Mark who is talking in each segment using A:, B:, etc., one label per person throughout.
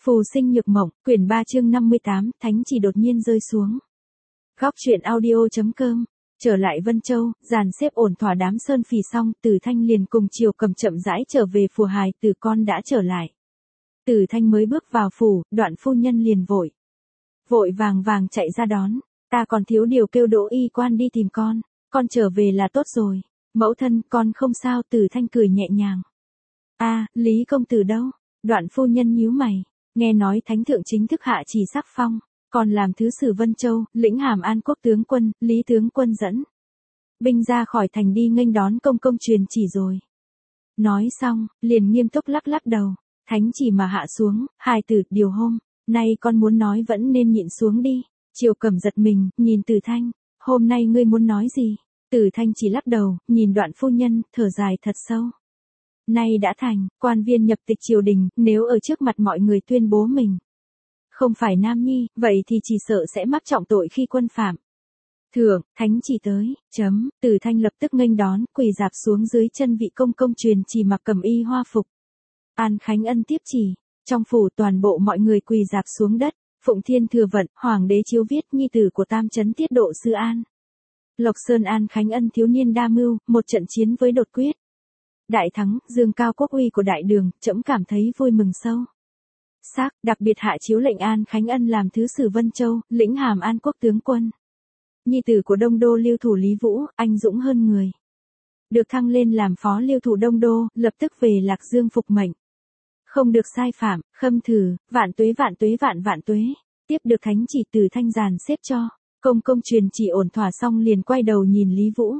A: Phù sinh nhược mộng, quyển 3 chương 58, thánh chỉ đột nhiên rơi xuống. Góc truyện audio.com. Trở lại Vân Châu, dàn xếp ổn thỏa đám sơn phì xong, Từ Thanh liền cùng Triều Cầm chậm rãi trở về phù hài, Từ con đã trở lại. Từ Thanh mới bước vào phủ, Đoạn phu nhân liền vội vàng chạy ra đón. Ta còn thiếu điều kêu Đỗ y quan đi tìm con trở về là tốt rồi. Mẫu thân, con không sao. Từ Thanh cười nhẹ nhàng. Lý công tử đâu? Đoạn phu nhân nhíu mày. Nghe nói thánh thượng chính thức hạ chỉ sắc phong, còn làm thứ sử Vân Châu, lĩnh hàm An Quốc tướng quân, Lý tướng quân dẫn binh ra khỏi thành đi nghênh đón công truyền chỉ rồi. Nói xong, liền nghiêm túc lắc đầu, thánh chỉ mà hạ xuống, hài tử, điều hôm nay con muốn nói vẫn nên nhịn xuống đi. Triều Cẩm giật mình, nhìn Từ Thanh, hôm nay ngươi muốn nói gì? Từ Thanh chỉ lắc đầu, nhìn Đoạn phu nhân, thở dài thật sâu. Nay đã thành, quan viên nhập tịch triều đình, nếu ở trước mặt mọi người tuyên bố mình không phải nam nhi, vậy thì chỉ sợ sẽ mắc trọng tội khi quân phạm. Thượng, thánh chỉ tới, Từ Thanh lập tức nghênh đón, quỳ dạp xuống dưới chân vị công truyền chỉ mặc cẩm y hoa phục. An Khánh Ân tiếp chỉ, trong phủ toàn bộ mọi người quỳ dạp xuống đất, phụng thiên thừa vận, hoàng đế chiếu viết nhi tử của tam chấn tiết độ sư An Lộc Sơn An Khánh Ân thiếu niên đa mưu, một trận chiến với đột quyết đại thắng, dương cao quốc uy của đại đường, trẫm cảm thấy vui mừng sâu sắc, đặc biệt hạ chiếu lệnh An Khánh Ân làm thứ sử Vân Châu, lĩnh hàm An Quốc tướng quân. Nhi tử của Đông Đô Lưu thủ Lý Vũ, anh dũng hơn người, được thăng lên làm phó Lưu thủ Đông Đô, lập tức về Lạc Dương phục mệnh, không được sai phạm, khâm thử, vạn tuế vạn tuế. Tiếp được thánh chỉ, Từ Thanh dàn xếp cho công truyền chỉ ổn thỏa xong liền quay đầu nhìn Lý Vũ.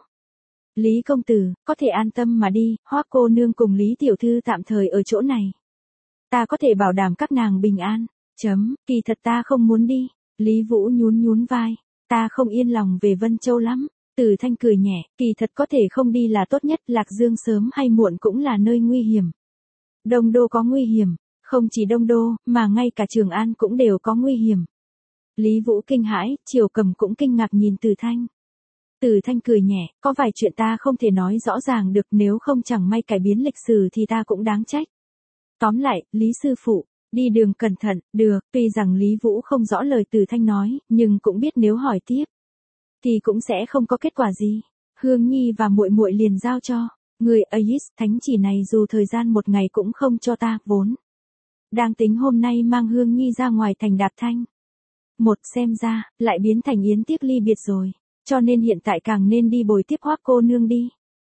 A: Lý công tử, có thể an tâm mà đi, Hoắc cô nương cùng Lý tiểu thư tạm thời ở chỗ này. Ta có thể bảo đảm các nàng bình an. Kỳ thật ta không muốn đi. Lý Vũ nhún vai. Ta không yên lòng về Vân Châu lắm. Từ Thanh cười nhẹ, kỳ thật có thể không đi là tốt nhất, Lạc Dương sớm hay muộn cũng là nơi nguy hiểm. Đông Đô có nguy hiểm, không chỉ Đông Đô, mà ngay cả Trường An cũng đều có nguy hiểm. Lý Vũ kinh hãi, Triều Cầm cũng kinh ngạc nhìn Từ Thanh. Từ Thanh cười nhẹ, có vài chuyện ta không thể nói rõ ràng được, nếu không chẳng may cải biến lịch sử thì ta cũng đáng trách. Tóm lại, Lý sư phụ, đi đường cẩn thận, được. Tuy rằng Lý Vũ không rõ lời Từ Thanh nói, nhưng cũng biết nếu hỏi tiếp thì cũng sẽ không có kết quả gì. Hương Nhi và muội liền giao cho người Ais, thánh chỉ này dù thời gian một ngày cũng không cho ta, vốn đang tính hôm nay mang Hương Nhi ra ngoài thành Đạp Thanh. Xem ra, lại biến thành yến tiếc ly biệt rồi. Cho nên hiện tại càng nên đi bồi tiếp Hoắc cô nương đi.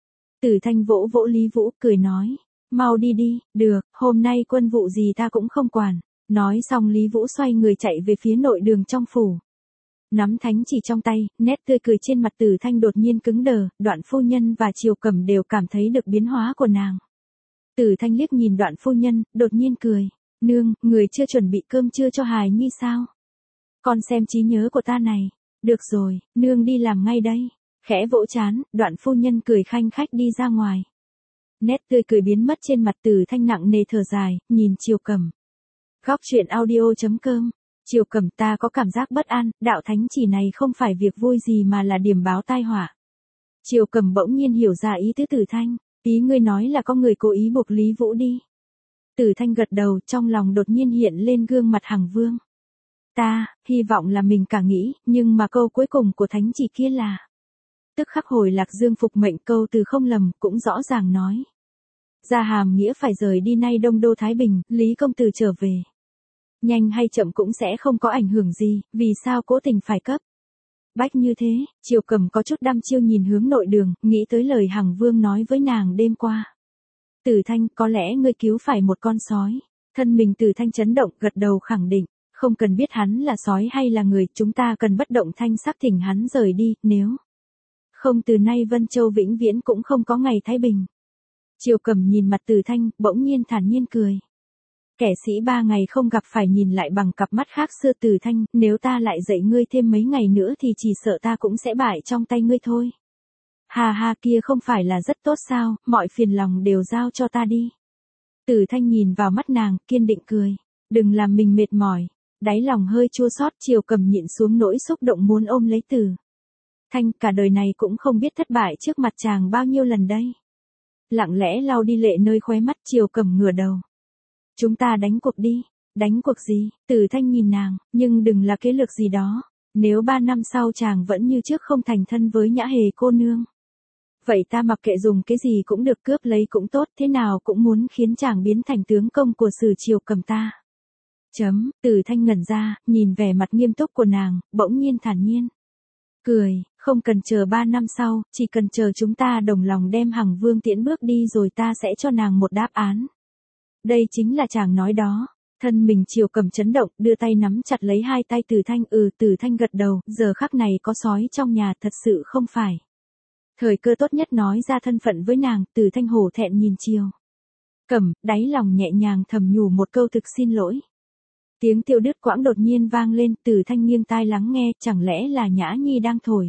A: Từ Thanh vỗ Lý Vũ, cười nói. Mau đi đi, được, hôm nay quân vụ gì ta cũng không quản. Nói xong Lý Vũ xoay người chạy về phía nội đường trong phủ. Nắm thánh chỉ trong tay, nét tươi cười trên mặt Từ Thanh đột nhiên cứng đờ, Đoạn phu nhân và Triều Cẩm đều cảm thấy được biến hóa của nàng. Từ Thanh liếc nhìn Đoạn phu nhân, đột nhiên cười. Nương, người chưa chuẩn bị cơm trưa cho hài nhi sao? Con xem trí nhớ của ta này. Được rồi, nương đi làm ngay đây. Khẽ vỗ chán, Đoạn phu nhân cười khanh khách đi ra ngoài. Nét tươi cười biến mất trên mặt Từ Thanh, nặng nề thở dài, nhìn Triều Cẩm. Góc truyện audio.com. Triều Cẩm, ta có cảm giác bất an, đạo thánh chỉ này không phải việc vui gì mà là điểm báo tai họa. Triều Cẩm bỗng nhiên hiểu ra ý tứ Từ Thanh, ý ngươi nói là có người cố ý buộc Lý Vũ đi. Từ Thanh gật đầu, trong lòng đột nhiên hiện lên gương mặt Hằng Vương. Ta, hy vọng là mình cả nghĩ, nhưng mà câu cuối cùng của thánh chỉ kia là tức khắc hồi Lạc Dương phục mệnh, câu từ không lầm, cũng rõ ràng nói. Ra hàm nghĩa phải rời đi nay Đông Đô Thái Bình, Lý công tử trở về. Nhanh hay chậm cũng sẽ không có ảnh hưởng gì, vì sao cố tình phải cấp bách như thế? Triều Cẩm có chút đăm chiêu nhìn hướng nội đường, nghĩ tới lời Hằng Vương nói với nàng đêm qua. Từ Thanh, có lẽ ngươi cứu phải một con sói. Thân mình Từ Thanh chấn động, gật đầu khẳng định. Không cần biết hắn là sói hay là người, chúng ta cần bất động thanh sắc thỉnh hắn rời đi, nếu không từ nay Vân Châu vĩnh viễn cũng không có ngày thái bình. Triều Cẩm nhìn mặt Từ Thanh, bỗng nhiên thản nhiên cười. Kẻ sĩ 3 ngày không gặp phải nhìn lại bằng cặp mắt khác xưa. Từ Thanh, nếu ta lại dạy ngươi thêm mấy ngày nữa thì chỉ sợ ta cũng sẽ bại trong tay ngươi thôi. Ha, kia không phải là rất tốt sao, mọi phiền lòng đều giao cho ta đi. Từ Thanh nhìn vào mắt nàng, kiên định cười. Đừng làm mình mệt mỏi. Đáy lòng hơi chua xót, Triều Cẩm nhịn xuống nỗi xúc động muốn ôm lấy Từ Thanh, cả đời này cũng không biết thất bại trước mặt chàng bao nhiêu lần đây. Lặng lẽ lau đi lệ nơi khóe mắt, Triều Cẩm ngửa đầu. Chúng ta đánh cuộc đi. Đánh cuộc gì? Tử Thanh nhìn nàng, nhưng đừng là kế lược gì đó. Nếu 3 năm sau chàng vẫn như trước không thành thân với Nhã Hề cô nương. Vậy ta mặc kệ dùng cái gì cũng được, cướp lấy cũng tốt, thế nào cũng muốn khiến chàng biến thành tướng công của Sử Triều Cầm ta. Tử Thanh ngẩn ra, nhìn vẻ mặt nghiêm túc của nàng, bỗng nhiên thản nhiên. Cười, không cần chờ 3 năm sau, chỉ cần chờ chúng ta đồng lòng đem Hằng Vương tiễn bước đi rồi ta sẽ cho nàng một đáp án. Đây chính là chàng nói đó. Thân mình Triều Cầm chấn động, đưa tay nắm chặt lấy hai tay Tử Thanh. Tử Thanh gật đầu, giờ khắc này có sói trong nhà thật sự không phải. Thời cơ tốt nhất nói ra thân phận với nàng. Tử Thanh hổ thẹn nhìn Triều Cầm, đáy lòng nhẹ nhàng thầm nhủ một câu thực xin lỗi. Tiếng tiêu đứt quãng đột nhiên vang lên, Tử Thanh nghiêng tai lắng nghe, chẳng lẽ là Nhã Nhi đang thổi.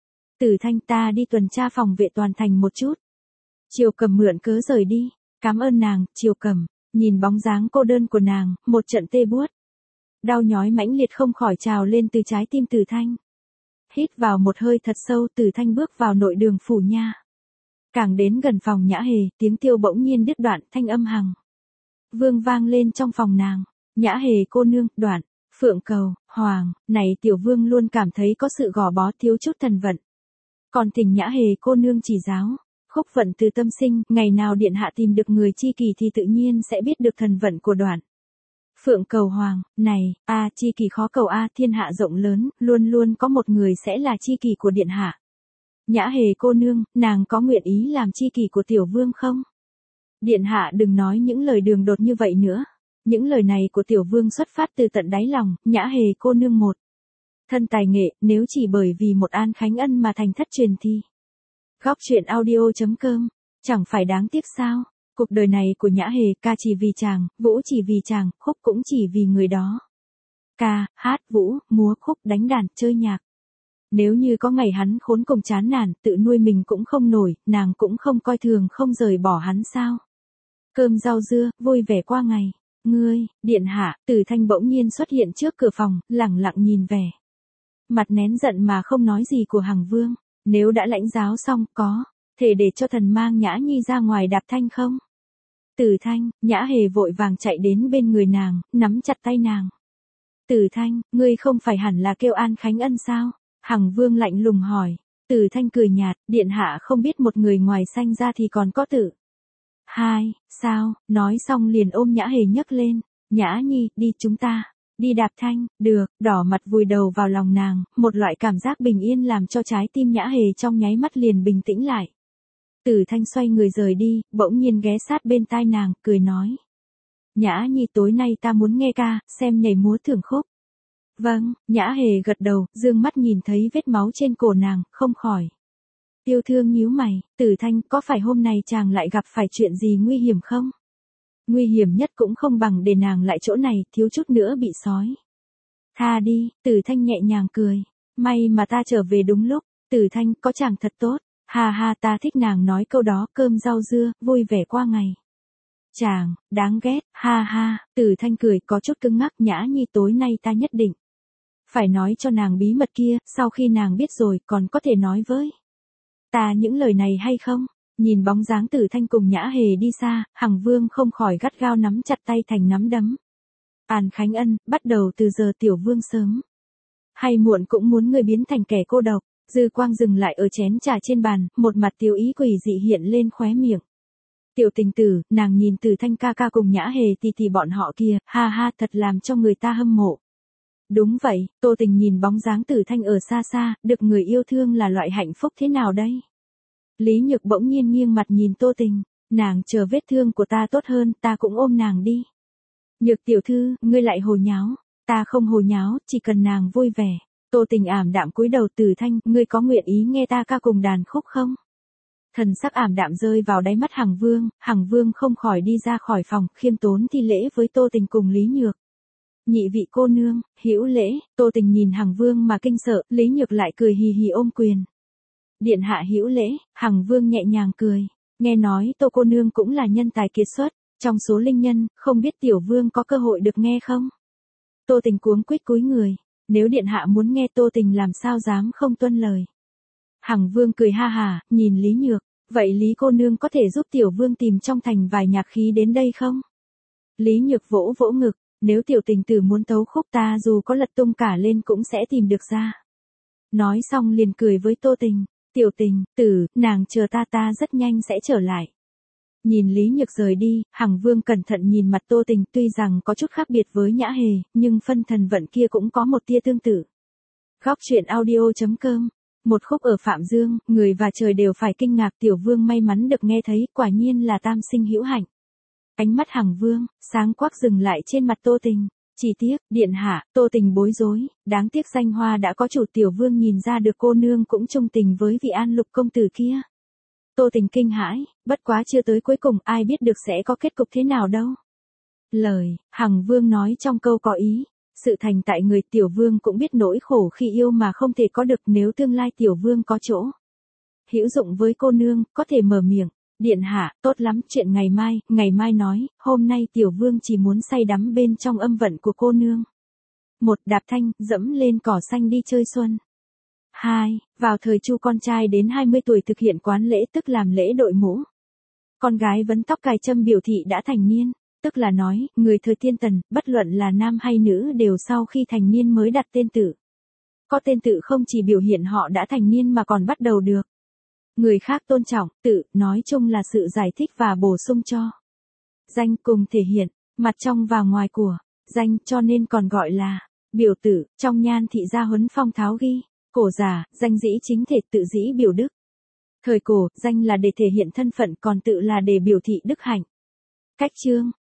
A: Tử Thanh, ta đi tuần tra phòng vệ toàn thành một chút. Triều Cầm mượn cớ rời đi. Cảm ơn nàng. Triều Cầm nhìn bóng dáng cô đơn của nàng, một trận tê buốt. Đau nhói mãnh liệt không khỏi trào lên từ trái tim Tử Thanh. Hít vào một hơi thật sâu, Tử Thanh bước vào nội đường phủ nha. Càng đến gần phòng Nhã Hề, tiếng tiêu bỗng nhiên đứt đoạn, thanh âm Hằng Vương vang lên trong phòng nàng. Nhã Hề cô nương, đoạn, Phượng Cầu, Hoàng, này tiểu vương luôn cảm thấy có sự gò bó thiếu chút thần vận. Còn thỉnh Nhã Hề cô nương chỉ giáo. Khúc vận từ tâm sinh, ngày nào điện hạ tìm được người chi kỷ thì tự nhiên sẽ biết được thần vận của Đoạn. Phượng Cầu Hoàng, này, chi kỷ khó cầu thiên hạ rộng lớn, luôn luôn có một người sẽ là chi kỷ của điện hạ. Nhã Hề cô nương, nàng có nguyện ý làm chi kỷ của tiểu vương không? Điện hạ đừng nói những lời đường đột như vậy nữa. Những lời này của tiểu vương xuất phát từ tận đáy lòng. Nhã Hề cô nương một thân tài nghệ, nếu chỉ bởi vì một An Khánh Ân mà thành thất truyền thì. Góc truyện audio.com, chẳng phải đáng tiếc sao? Cuộc đời này của Nhã Hề, ca chỉ vì chàng, vũ chỉ vì chàng, khúc cũng chỉ vì người đó. Ca, hát, vũ, múa, khúc, đánh đàn, chơi nhạc. Nếu như có ngày hắn khốn cùng chán nản, tự nuôi mình cũng không nổi, nàng cũng không coi thường không rời bỏ hắn sao? Cơm rau dưa, vui vẻ qua ngày. Ngươi, điện hạ, Tử Thanh bỗng nhiên xuất hiện trước cửa phòng, lẳng lặng nhìn vẻ mặt nén giận mà không nói gì của Hằng Vương. Nếu đã lãnh giáo xong, có thể để cho thần mang Nhã Nhi ra ngoài đạp thanh không? Tử Thanh, Nhã Hề vội vàng chạy đến bên người nàng, nắm chặt tay nàng. Tử Thanh, ngươi không phải hẳn là kêu An Khánh Ân sao? Hằng Vương lạnh lùng hỏi. Tử Thanh cười nhạt, điện hạ không biết một người ngoài sanh ra thì còn có Tử. Hai, sao? Nói xong liền ôm Nhã Hề nhấc lên. Nhã Nhi, đi chúng ta. Đi đạp thanh, được, đỏ mặt vùi đầu vào lòng nàng, một loại cảm giác bình yên làm cho trái tim Nhã Hề trong nháy mắt liền bình tĩnh lại. Tử Thanh xoay người rời đi, bỗng nhiên ghé sát bên tai nàng, cười nói. Nhã Nhi tối nay ta muốn nghe ca, xem nhảy múa thưởng khúc. Vâng, Nhã Hề gật đầu, dương mắt nhìn thấy vết máu trên cổ nàng, không khỏi. Yêu thương nhíu mày, Tử Thanh, có phải hôm nay chàng lại gặp phải chuyện gì nguy hiểm không? Nguy hiểm nhất cũng không bằng để nàng lại chỗ này, thiếu chút nữa bị sói. Tha đi, Tử Thanh nhẹ nhàng cười. May mà ta trở về đúng lúc. Tử Thanh, có chàng thật tốt. Ha ha, ta thích nàng nói câu đó, cơm rau dưa, vui vẻ qua ngày. Chàng, đáng ghét, ha ha, Tử Thanh cười có chút cứng ngắc. Nhã Nhi tối nay ta nhất định phải nói cho nàng bí mật kia, sau khi nàng biết rồi còn có thể nói với ta những lời này hay không? Nhìn bóng dáng Tử Thanh cùng Nhã Hề đi xa, Hằng Vương không khỏi gắt gao nắm chặt tay thành nắm đấm. An Khánh Ân, bắt đầu từ giờ tiểu vương sớm hay muộn cũng muốn ngươi biến thành kẻ cô độc. Dư quang dừng lại ở chén trà trên bàn, một mặt tiêu ý quỷ dị hiện lên khóe miệng. Tiểu tình tử, nàng nhìn Tử Thanh ca ca cùng Nhã Hề tỷ bọn họ kia, ha ha, thật làm cho người ta hâm mộ. Đúng vậy, Tô Tình nhìn bóng dáng Tử Thanh ở xa xa, được người yêu thương là loại hạnh phúc thế nào đây? Lý Nhược bỗng nhiên nghiêng mặt nhìn Tô Tình, nàng chờ vết thương của ta tốt hơn, ta cũng ôm nàng đi. Nhược tiểu thư, ngươi lại hồ nháo, ta không hồ nháo, chỉ cần nàng vui vẻ. Tô Tình ảm đạm cúi đầu. Tử Thanh, ngươi có nguyện ý nghe ta ca cùng đàn khúc không? Thần sắc ảm đạm rơi vào đáy mắt Hằng Vương không khỏi đi ra khỏi phòng, khiêm tốn thi lễ với Tô Tình cùng Lý Nhược. Nhị vị cô nương, hữu lễ. Tô Tình nhìn Hằng Vương mà kinh sợ, Lý Nhược lại cười hì hì ôm quyền. Điện hạ hữu lễ. Hằng Vương nhẹ nhàng cười, nghe nói Tô cô nương cũng là nhân tài kiệt xuất, trong số linh nhân, không biết tiểu vương có cơ hội được nghe không? Tô Tình cuống quýt cúi người, nếu điện hạ muốn nghe Tô Tình làm sao dám không tuân lời. Hằng Vương cười ha hà, nhìn Lý Nhược, vậy Lý cô nương có thể giúp tiểu vương tìm trong thành vài nhạc khí đến đây không? Lý Nhược vỗ vỗ ngực, Nếu tiểu tình tử muốn tấu khúc ta dù có lật tung cả lên cũng sẽ tìm được ra. Nói xong liền cười với Tô Tình, tiểu tình tử, nàng chờ ta rất nhanh sẽ trở lại. Nhìn Lý Nhược rời đi, Hằng Vương cẩn thận nhìn mặt Tô Tình, tuy rằng có chút khác biệt với Nhã Hề, nhưng phân thần vận kia cũng có một tia tương tự. Góc truyện audio.com. Một khúc ở Phạm Dương, người và trời đều phải kinh ngạc, Tiểu Vương may mắn được nghe thấy, quả nhiên là tam sinh hữu hạnh. Ánh mắt Hằng Vương sáng quắc dừng lại trên mặt Tô Tình. Chỉ tiếc, điện hạ, Tô Tình bối rối, đáng tiếc danh hoa đã có chủ, Tiểu Vương nhìn ra được cô nương cũng trung tình với vị An Lục công tử kia. Tô Tình kinh hãi, bất quá chưa tới cuối cùng ai biết được sẽ có kết cục thế nào đâu. Lời, Hằng Vương nói trong câu có ý, sự thành tại người, Tiểu Vương cũng biết nỗi khổ khi yêu mà không thể có được, nếu tương lai Tiểu Vương có chỗ hữu dụng với cô nương, có thể mở miệng. Điện hạ, tốt lắm, chuyện ngày mai nói, hôm nay Tiểu Vương chỉ muốn say đắm bên trong âm vận của cô nương. 1. Đạp thanh, dẫm lên cỏ xanh đi chơi xuân. 2. Vào thời Chu con trai đến 20 tuổi thực hiện quán lễ, tức làm lễ đội mũ. Con gái vấn tóc cài trâm biểu thị đã thành niên, tức là nói, người thời Tiên Tần, bất luận là nam hay nữ đều sau khi thành niên mới đặt tên tự. Có tên tự không chỉ biểu hiện họ đã thành niên mà còn bắt đầu được người khác tôn trọng, tự, nói chung là sự giải thích và bổ sung cho danh, cùng thể hiện mặt trong và ngoài của danh, cho nên còn gọi là biểu tự. Trong Nhan Thị Gia Huấn Phong Tháo ghi, cổ giả, danh dĩ chính thể, tự dĩ biểu đức. Thời cổ, danh là để thể hiện thân phận, còn tự là để biểu thị đức hạnh. Cách chương